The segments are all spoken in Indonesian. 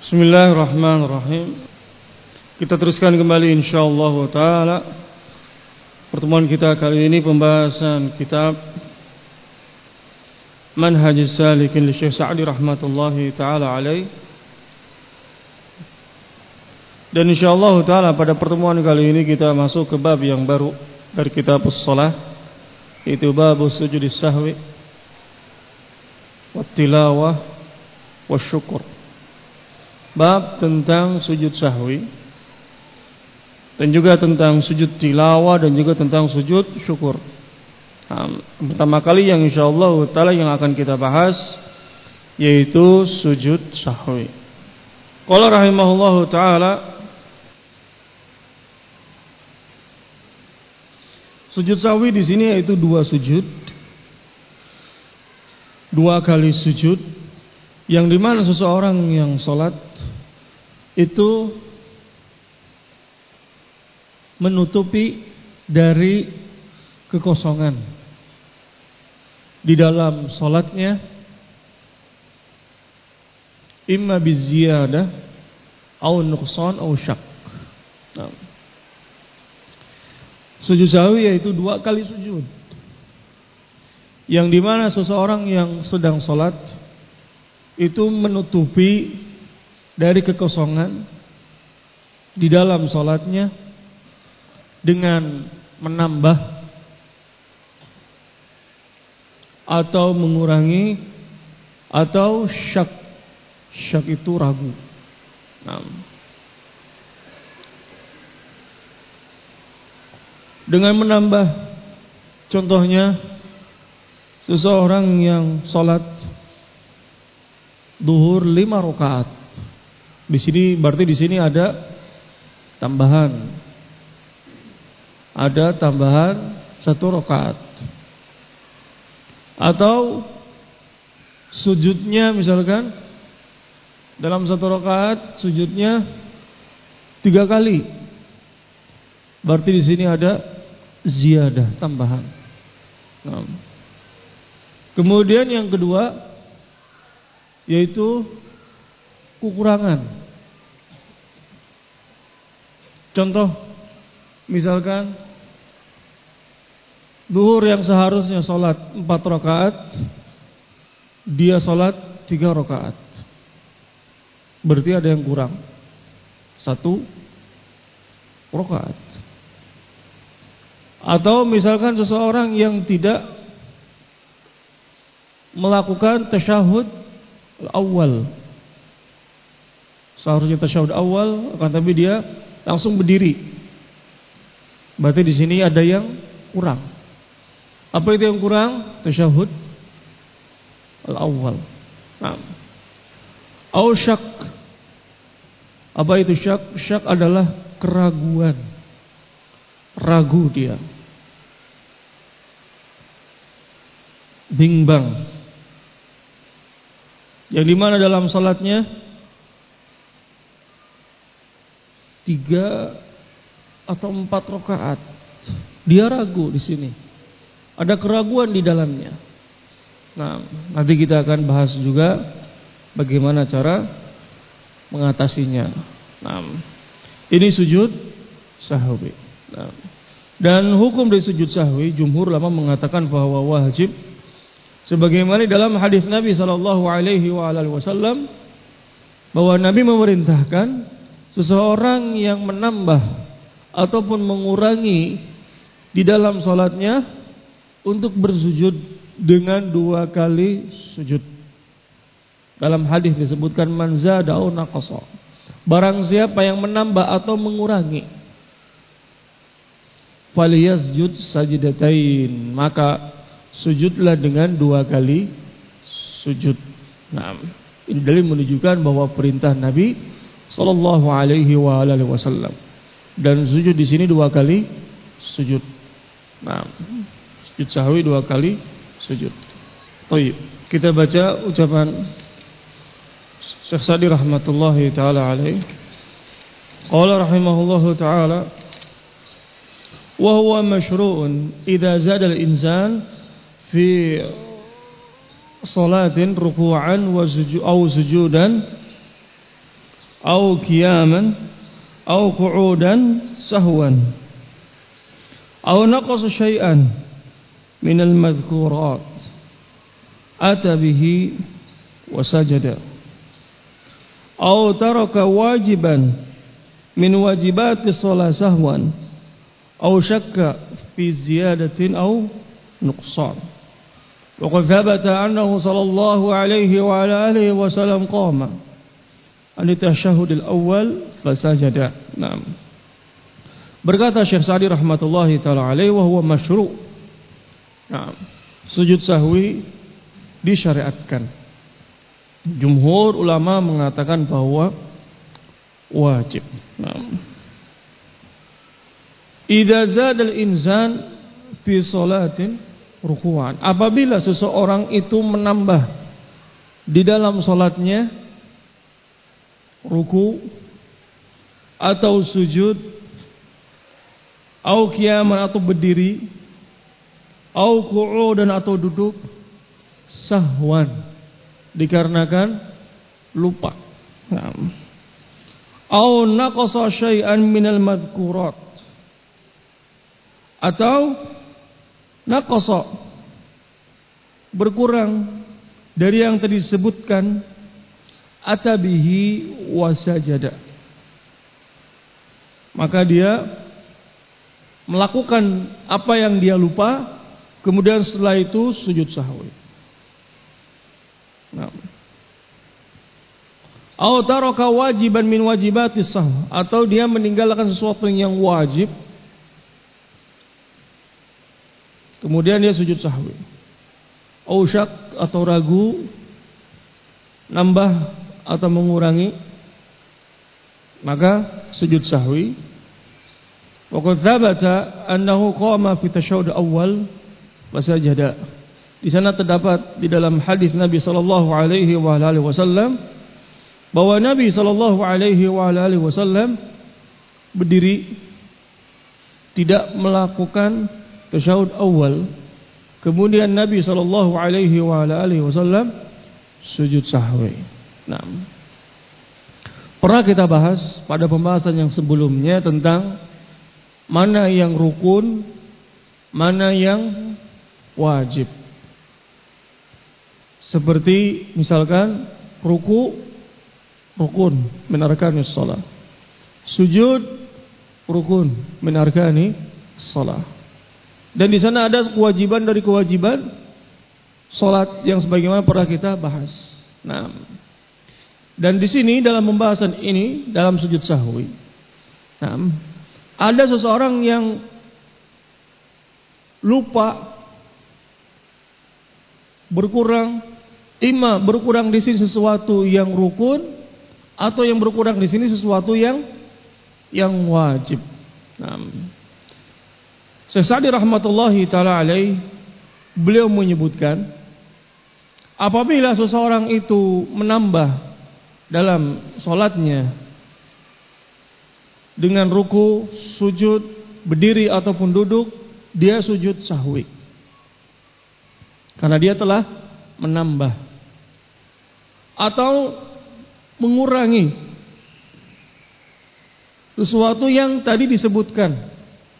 Bismillahirrahmanirrahim. Kita teruskan kembali insyaallah taala pertemuan kita kali ini, pembahasan kitab Manhajus Salikin li Syekh Sa'di rahmatullahi taala alaih. Dan insyaallah taala pada pertemuan kali ini kita masuk ke bab yang baru dari kitab as-shalah, yaitu bab sujudis sahwi wat tilawah wasyukur. Bab tentang sujud sahwi dan juga tentang sujud tilawah dan juga tentang sujud syukur. Pertama kali yang insyaallah taala yang akan kita bahas yaitu sujud sahwi. Qala rahimahullahu taala, sujud sahwi di sini yaitu dua sujud, dua kali sujud, yang dimana seseorang yang sholat itu menutupi dari kekosongan di dalam sholatnya, imma biziyadah au nuqsan au syak. Sujud sahwi yaitu dua kali sujud, yang dimana seseorang yang sedang sholat itu menutupi dari kekosongan di dalam sholatnya dengan menambah atau mengurangi atau syak. Syak itu ragu. Dengan menambah, contohnya seseorang yang sholat duhur 5 rakaat. Di sini berarti di sini ada tambahan 1 rakaat. Atau sujudnya misalkan dalam 1 rakaat sujudnya 3 kali. Berarti di sini ada ziyadah, tambahan. Kemudian yang kedua yaitu kekurangan. Contoh, misalkan duhur yang seharusnya sholat 4 rakaat, dia sholat 3 rakaat. Berarti ada yang kurang 1 rakaat. Atau misalkan seseorang yang tidak melakukan tasyahud awal, seharusnya tasyahud awal, akan tapi dia langsung berdiri. Berarti di sini ada yang kurang. Apa itu yang kurang? Tasyahud al-awwal. Au syak. Apa itu syak? Syak adalah keraguan. Ragu dia, bimbang. Yang dimana dalam salatnya 3 atau 4 rakaat, dia ragu di sini. Ada keraguan di dalamnya. Nah, nanti kita akan bahas juga bagaimana cara mengatasinya. Nah, ini sujud sahwi. Nah, dan hukum dari sujud sahwi, jumhur ulama mengatakan bahwa wajib, sebagaimana dalam hadis Nabi sallallahu alaihi wasallam bahwa Nabi memerintahkan seseorang yang menambah ataupun mengurangi di dalam salatnya untuk bersujud dengan 2 kali sujud. Dalam hadis disebutkan man zada au naqasa. Barang siapa yang menambah atau mengurangi, falyasjud sajdatain, maka sujudlah dengan 2 kali sujud. Nah, ini dalil menunjukkan bahwa perintah Nabi sallallahu alaihi wasallam. Dan sujud di sini 2 kali sujud. Nah, sujud sahwi 2 kali sujud. Baik, kita baca ucapan Syekh Sa'di rahmatullahi taala alaih. Qala rahimahullahu taala, wa huwa masyru'un idza zada al-insan fi salatin ruku'an wa sujudan au qiyaman au qu'udan sahwan au naqasa syai'an min al-madhkurat ata bihi wa sajada au taraka wajiban min wajibati shalah sahwan au syakka fi ziyadatin au nuqsan. Wa qad thabata annahu sallallahu alaihi wa ala alihi wasallam qama an at-tashahhud al-awwal fasajada. Naam. Berkata Syekh Sa'di rahmatullahi taala alaihi wa huwa masyru'. Naam. Sujud sahwi disyariatkan. Jumhur ulama mengatakan bahwa wajib. Naam. Idza zada al-insan fi salatin ruku'an, apabila seseorang itu menambah di dalam salatnya ruku atau sujud, au qiyaman atau berdiri, au qu'udan atau duduk, sahwan dikarenakan lupa. Au naqasa syai'an minal madhkurat, atau naqasa berkurang dari yang tadi disebutkan, atabihi wasajada, maka dia melakukan apa yang dia lupa, kemudian setelah itu sujud sahwi. Au taraka wajiban min wajibatis sahw, atau dia meninggalkan sesuatu yang wajib, kemudian dia sujud sahwi. Au syak atau ragu, nambah atau mengurangi, maka sujud sahwi. Wa qad thabata annahu qama fi tasyahhud awal fasajada. Di sana terdapat di dalam hadis Nabi sallallahu alaihi wasallam bahwa Nabi sallallahu alaihi wasallam berdiri, tidak melakukan tasyahud awal, kemudian Nabi sallallahu alaihi wasallam sujud sahwi. Nah, pernah kita bahas pada pembahasan yang sebelumnya tentang mana yang rukun, mana yang wajib. Seperti misalkan ruku, rukun min arkanis shalah. Sujud, rukun min arkanis shalah. Dan di sana ada kewajiban dari kewajiban salat yang sebagaimana pernah kita bahas. Nah, dan di sini dalam pembahasan ini dalam sujud sahwi, nah, ada seseorang yang lupa berkurang, berkurang di sini sesuatu yang rukun, atau yang berkurang di sini sesuatu yang wajib. Nah, Syekh Sa'di rahmatullahi taala alaih, beliau menyebutkan apabila seseorang itu menambah dalam salatnya dengan ruku, sujud, berdiri ataupun duduk, dia sujud sahwi. Karena dia telah menambah atau mengurangi sesuatu yang tadi disebutkan.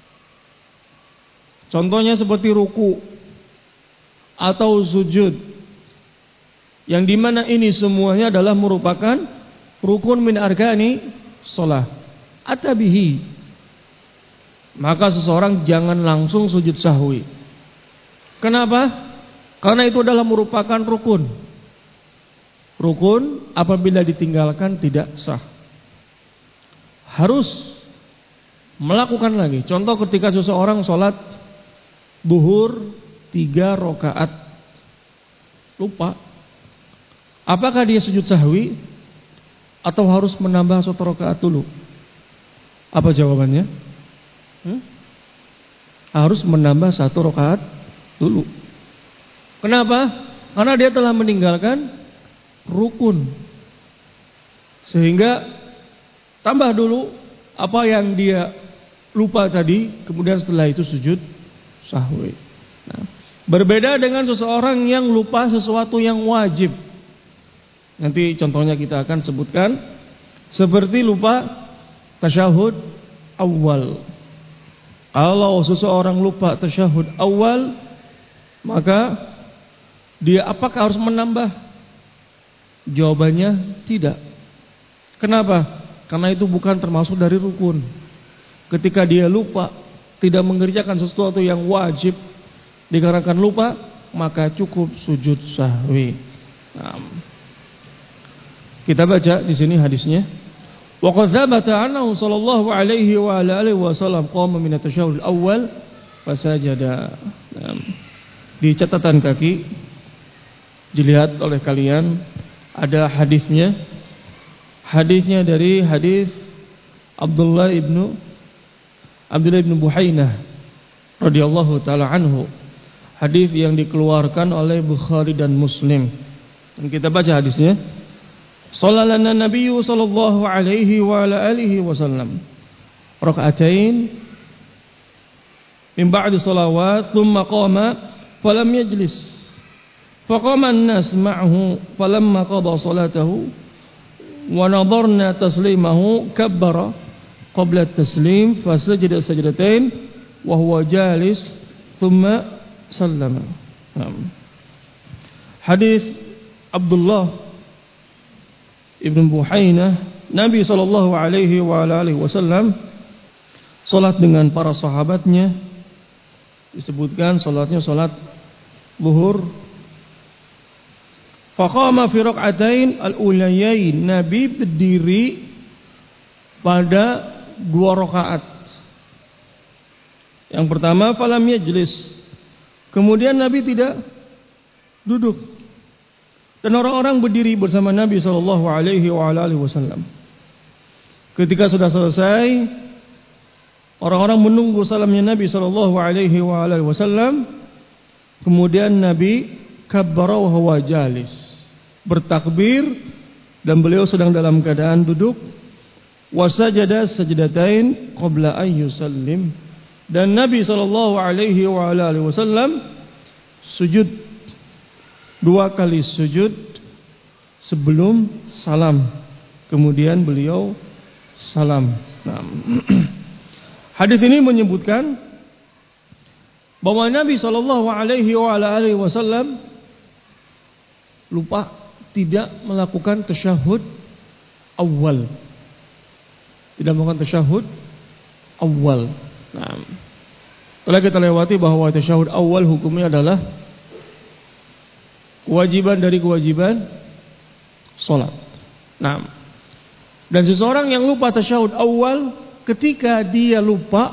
Contohnya seperti ruku atau sujud, yang dimana ini semuanya adalah merupakan rukun min arkani shalah. Atabihi, maka seseorang jangan langsung sujud sahwi. Kenapa? Karena itu adalah merupakan rukun. Rukun apabila ditinggalkan tidak sah, harus melakukan lagi. Contoh ketika seseorang sholat duhur 3 rakaat, lupa, apakah dia sujud sahwi atau harus menambah 1 rakaat dulu? Apa jawabannya? Harus menambah 1 rakaat dulu. Kenapa? Karena dia telah meninggalkan rukun, sehingga tambah dulu apa yang dia lupa tadi, kemudian setelah itu sujud sahwi. Nah, berbeda dengan seseorang yang lupa sesuatu yang wajib. Nanti contohnya kita akan sebutkan Seperti lupa tasyahud awal. Kalau seseorang lupa tasyahud awal, maka dia apakah harus menambah? Jawabannya tidak. Kenapa? Karena itu bukan termasuk dari rukun. Ketika dia lupa, tidak mengerjakan sesuatu yang wajib dikarenakan lupa, maka cukup sujud sahwi. Kita baca di sini hadisnya. Wa qad thabata annahu sallallahu alaihi wa ala alihi wasallam qama min at-tasyahhud al-awwal fasajada. Di catatan kaki dilihat oleh kalian ada hadisnya. Hadisnya dari hadis Abdullah ibnu Buhainah radhiyallahu taala anhu. Hadis yang dikeluarkan oleh Bukhari dan Muslim. Dan kita baca hadisnya. Sallallahu Nabi sallallahu alaihi wa ala alihi wasallam raka'atain min ba'di salawat thumma qama falam yajlis faqama an-nas ma'ahu falamma qada salatahu wa nadarna taslimahu kabbara qabla at-taslim fasajada sajdatain wa huwa jalis thumma sallama. Hadis Abdullah Ibn Buhainah, Nabi sallallahu alaihi wa alihi wasallam salat dengan para sahabatnya. Disebutkan salatnya salat zuhur. Faqama fi rak'atain al-ulayain, Nabi berdiri pada 2 rakaat. Yang pertama falam yajlis. Kemudian Nabi tidak duduk. Dan orang-orang berdiri bersama Nabi sallallahu alaihi wasallam. Ketika sudah selesai, orang-orang menunggu salamnya Nabi sallallahu alaihi wasallam. Kemudian Nabi kabbara wa huwa jalis, bertakbir dan beliau sedang dalam keadaan duduk. Wasajada sajdatain qabla an yusallim, dan Nabi sallallahu alaihi wasallam sujud 2 kali sujud sebelum salam. Kemudian beliau salam. Hadis ini menyebutkan bahwa Nabi sallallahu alaihi wasallam lupa tidak melakukan tasyahud awal. Tidak melakukan tasyahud awal. Telah kita lewati bahwa tasyahud awal hukumnya adalah kewajiban dari kewajiban salat. Dan seseorang yang lupa tasyahud awal, ketika dia lupa,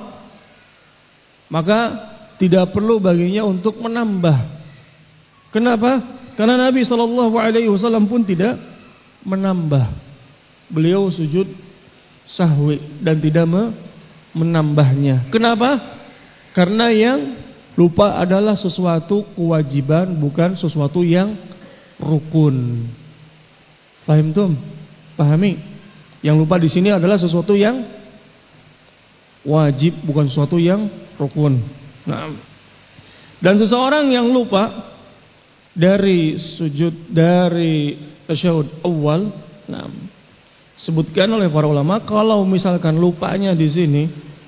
maka tidak perlu baginya untuk menambah. Kenapa? Karena Nabi sallallahu alaihi wasallam pun tidak menambah. Beliau sujud sahwi dan tidak menambahnya. Kenapa? Karena yang lupa adalah sesuatu kewajiban, bukan sesuatu yang rukun. Paham tum? Pahami? Yang lupa di sini adalah sesuatu yang wajib, bukan sesuatu yang rukun. Dan seseorang yang lupa dari sujud, dari tasyahud awal, sebutkan oleh para ulama, kalau misalkan lupanya di sini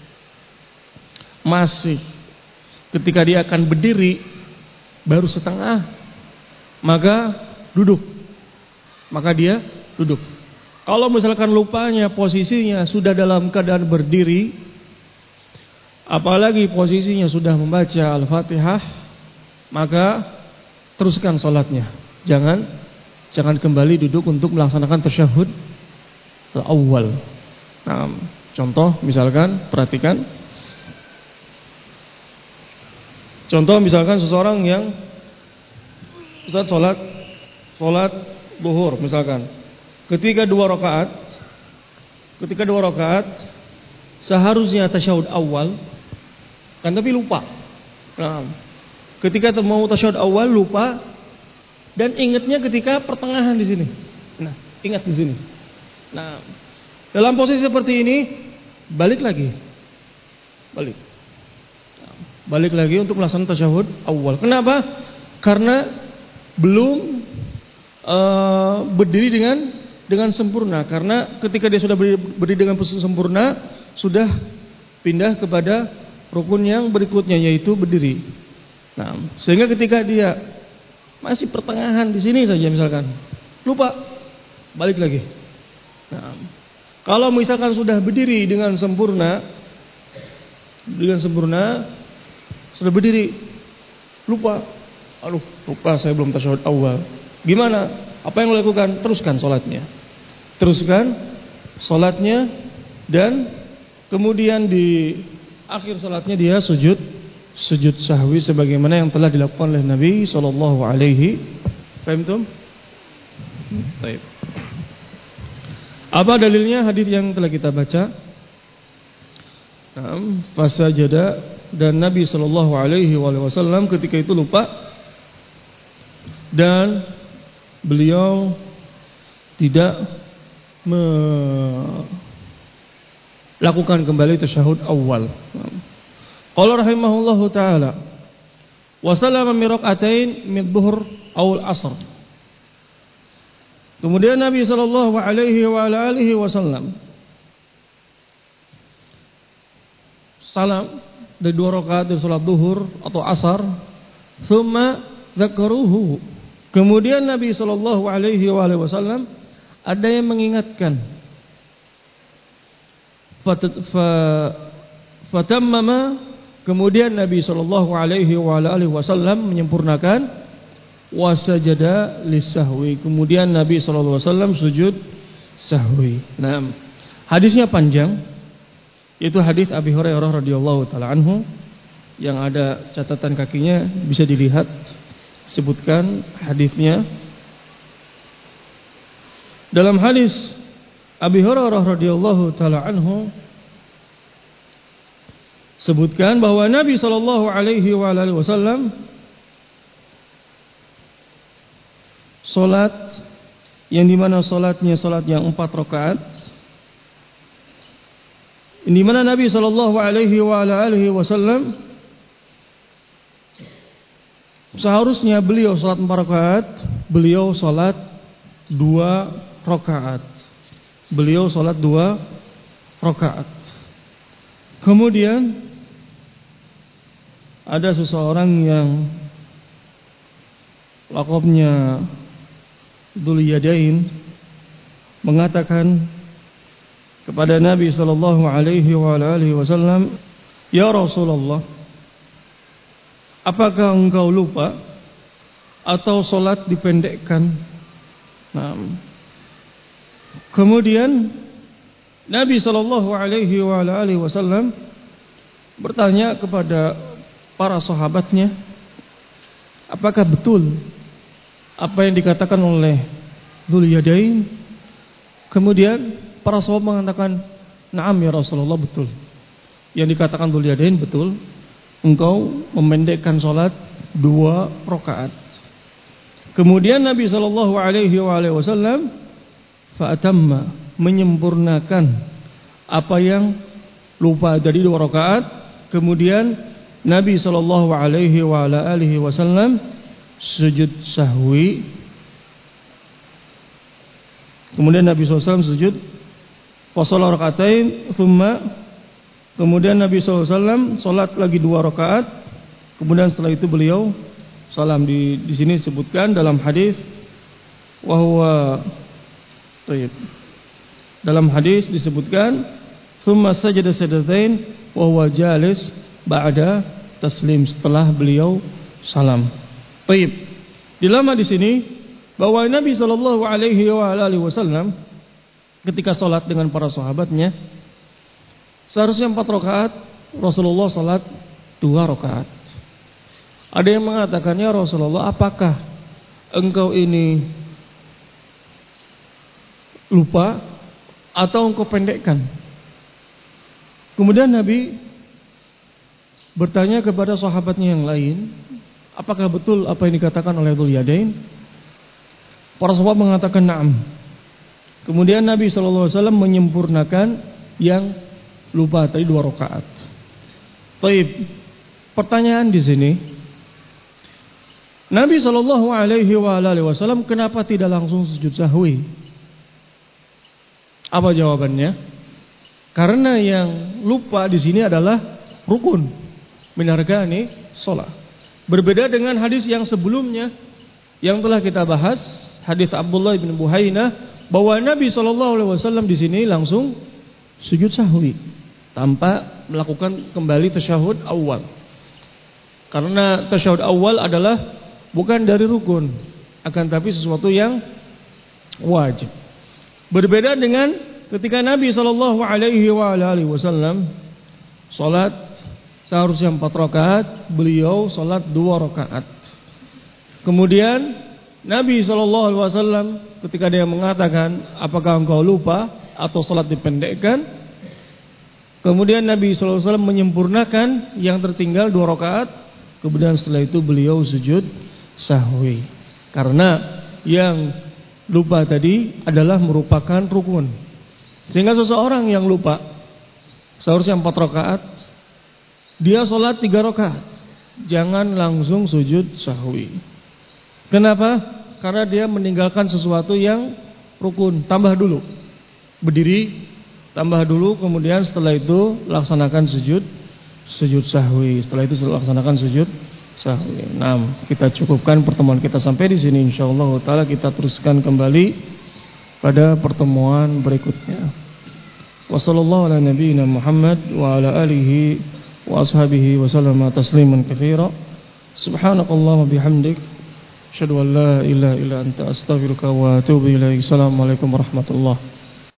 masih ketika dia akan berdiri baru setengah, maka duduk. Maka dia duduk. Kalau misalkan lupanya posisinya sudah dalam keadaan berdiri, apalagi posisinya sudah membaca Al-Fatihah, maka teruskan salatnya. Jangan kembali duduk untuk melaksanakan tasyahud awal. Contoh misalkan, perhatikan. Contoh misalkan seseorang yang Ustaz salat zuhur misalkan. Ketika 2 rakaat seharusnya tasyahud awal, kan tapi lupa. Ketika mau tasyahud awal lupa dan ingatnya ketika pertengahan di sini. Ingat di sini. Dalam posisi seperti ini balik lagi. Balik lagi untuk melaksanakan tasyahud awal. Kenapa? Karena belum berdiri dengan dengan sempurna, karena ketika dia sudah berdiri dengan posisi sempurna, sudah pindah kepada rukun yang berikutnya, yaitu berdiri. Nah, sehingga ketika dia masih pertengahan di sini saja misalkan, lupa, balik lagi. Nah, kalau misalkan sudah berdiri dengan sempurna, sudah berdiri, lupa, lupa saya belum tasyahud awal. Gimana? Apa yang dilakukan? Teruskan sholatnya, dan kemudian di akhir sholatnya dia sujud sahwi sebagaimana yang telah dilakukan oleh Nabi sallallahu alaihi wasallam. Baik. Apa dalilnya? Hadis yang telah kita baca. Fasajada, dan Nabi sallallahu alaihi wasallam ketika itu lupa dan beliau tidak melakukan kembali tasyahud awal. Qala rahimahullahu taala wa sallama min rak'atain min dhuhr aw al-'asr. Kemudian Nabi sallallahu alaihi wasallam salam dari 2 rakaat dari salat zuhur atau asar, thumma dzakaruhu. Kemudian Nabi sallallahu alaihi wasallam ada yang mengingatkan, fatammama, kemudian Nabi sallallahu alaihi wasallam menyempurnakan, wasajada lisahwi, kemudian Nabi sallallahu alaihi wasallam sujud sahwi. Nah, hadisnya panjang, yaitu hadis Abi Hurairah radhiyallahu taala anhu, yang ada catatan kakinya, bisa dilihat, sebutkan hadisnya. Dalam hadis Abi Hurairah radhiyallahu taala anhu sebutkan bahwa Nabi sallallahu alaihi wasallam salat yang dimana salatnya salat yang 4 rakaat, di mana Nabi sallallahu alaihi wasallam seharusnya beliau salat 4 rakaat, beliau salat 2 rakaat. Beliau salat 2 rakaat. Kemudian ada seseorang yang laqabnya Dzul Yadain mengatakan kepada Nabi sallallahu alaihi wasallam, "Ya Rasulullah, apakah engkau lupa atau salat dipendekkan?" Nah, kemudian Nabi sallallahu alaihi wasallam bertanya kepada para sahabatnya, apakah betul apa yang dikatakan oleh Dzul Yadain? Kemudian para sahabat mengatakan, "Na'am ya Rasulullah, betul. Yang dikatakan Dzul Yadain betul. Engkau memendekkan salat 2 rakaat." Kemudian Nabi sallallahu alaihi wasallam fa'atamma, menyempurnakan apa yang lupa dari 2 rakaat. Kemudian Nabi sallallahu alaihi wasallam sujud sahwi. Kemudian Nabi SAW sujud wasalla rakaatain, thumma, kemudian Nabi SAW salat lagi 2 rakaat. Kemudian setelah itu beliau salam. Di sini disebutkan dalam hadis wahwa tayyib. Dalam hadis disebutkan thumma sajada sajdatain wa huwa jalis ba'da taslim, setelah beliau salam. Tayyib. Dilama di sini bahwa Nabi sallallahu alaihi wasallam ketika salat dengan para sahabatnya seharusnya 4 rakaat, Rasulullah salat 2 rakaat. Ada yang mengatakan, "Ya Rasulullah, apakah engkau ini lupa atau engkau pendekkan?" Kemudian Nabi bertanya kepada sahabatnya yang lain, apakah betul apa yang dikatakan oleh Dzul Yadain? Para sahabat mengatakan na'am. Kemudian Nabi sallallahu alaihi wasallam menyempurnakan yang lupa tadi 2 rakaat. Baik. Pertanyaan di sini, Nabi sallallahu alaihi wasallam kenapa tidak langsung sujud sahwi? Apa jawabannya? Karena yang lupa di sini adalah rukun min arkani shalah. Berbeda dengan hadis yang sebelumnya yang telah kita bahas, hadis Abdullah bin Buhainah, bahwa Nabi SAW di sini langsung sujud sahwi tanpa melakukan kembali tasyahud awal. Karena tasyahud awal adalah bukan dari rukun, akan tapi sesuatu yang wajib. Berbeda dengan ketika Nabi SAW salat seharusnya 4 rakaat, beliau salat 2 rakaat. Kemudian Nabi SAW ketika dia mengatakan, apakah engkau lupa atau salat dipendekkan? Kemudian Nabi SAW menyempurnakan yang tertinggal 2 rakaat. Kemudian setelah itu beliau sujud sahwi. Karena yang lupa tadi adalah merupakan rukun. Sehingga seseorang yang lupa seharusnya 4 rakaat, dia sholat 3 rakaat, jangan langsung sujud sahwi. Kenapa? Karena dia meninggalkan sesuatu yang rukun. Tambah dulu, berdiri, tambah dulu, kemudian setelah itu laksanakan sujud sahwi. Setelah itu laksanakan sujud sahwi. Nah, kita cukupkan pertemuan kita sampai di sini. Insyaallah taala kita teruskan kembali pada pertemuan berikutnya. Wassallallahu ala nabiyyina Muhammad wa ala alihi wa ashabihi wa sallama tasliman katsira. Subhanakallahumma bihamdik, asyhadu an la ilaha illa anta, astaghfiruka wa atubu ilaik. Assalamualaikum warahmatullahi